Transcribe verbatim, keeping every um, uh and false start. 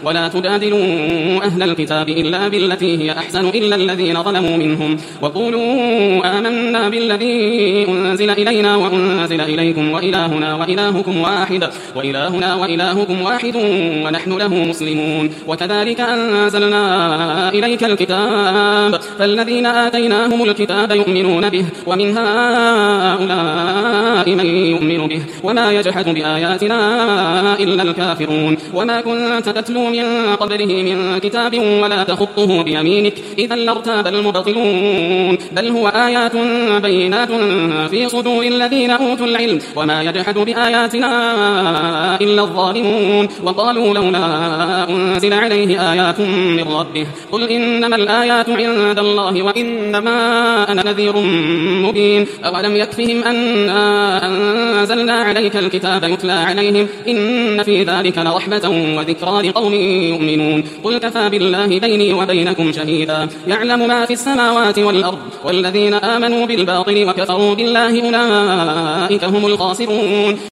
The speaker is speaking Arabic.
ولا تجادلوا أهل الكتاب إلا بالتي هي أحسن إلا الذين ظلموا منهم وقولوا آمنا بالذي أنزل إلينا وأنزل إليكم وإلهنا وإلهكم واحد وإلهنا وإلهكم واحد ونحن له مسلمون وكذلك أنزلنا إليك الكتاب فالذين آتيناهم الكتاب يؤمنون به ومن هؤلاء من يؤمن به وما يجحد بآياتنا إلا الكافرون وما كنت تتلو من قبله من كتاب ولا تخطه بيمينك إذا لارتاب المبطلون بل هو آيات بينات في صدور الذين أوتوا العلم وما يجحد بآياتنا إلا الظالمون وقالوا لولا أنزل عليه آيات من ربه قل إنما الآيات عند الله وإنما أنا نذير مبين أولم يكفهم أنا أنزلنا عليك الكتاب يتلى عليهم إن في ذلك لرحمة وذكرى لقوم يؤمنون قل كفى بالله بيني وبينكم شهيدا يعلم ما في السماوات والأرض والذين آمنوا بالباطل وكفروا بالله أولئك هم الخاسرون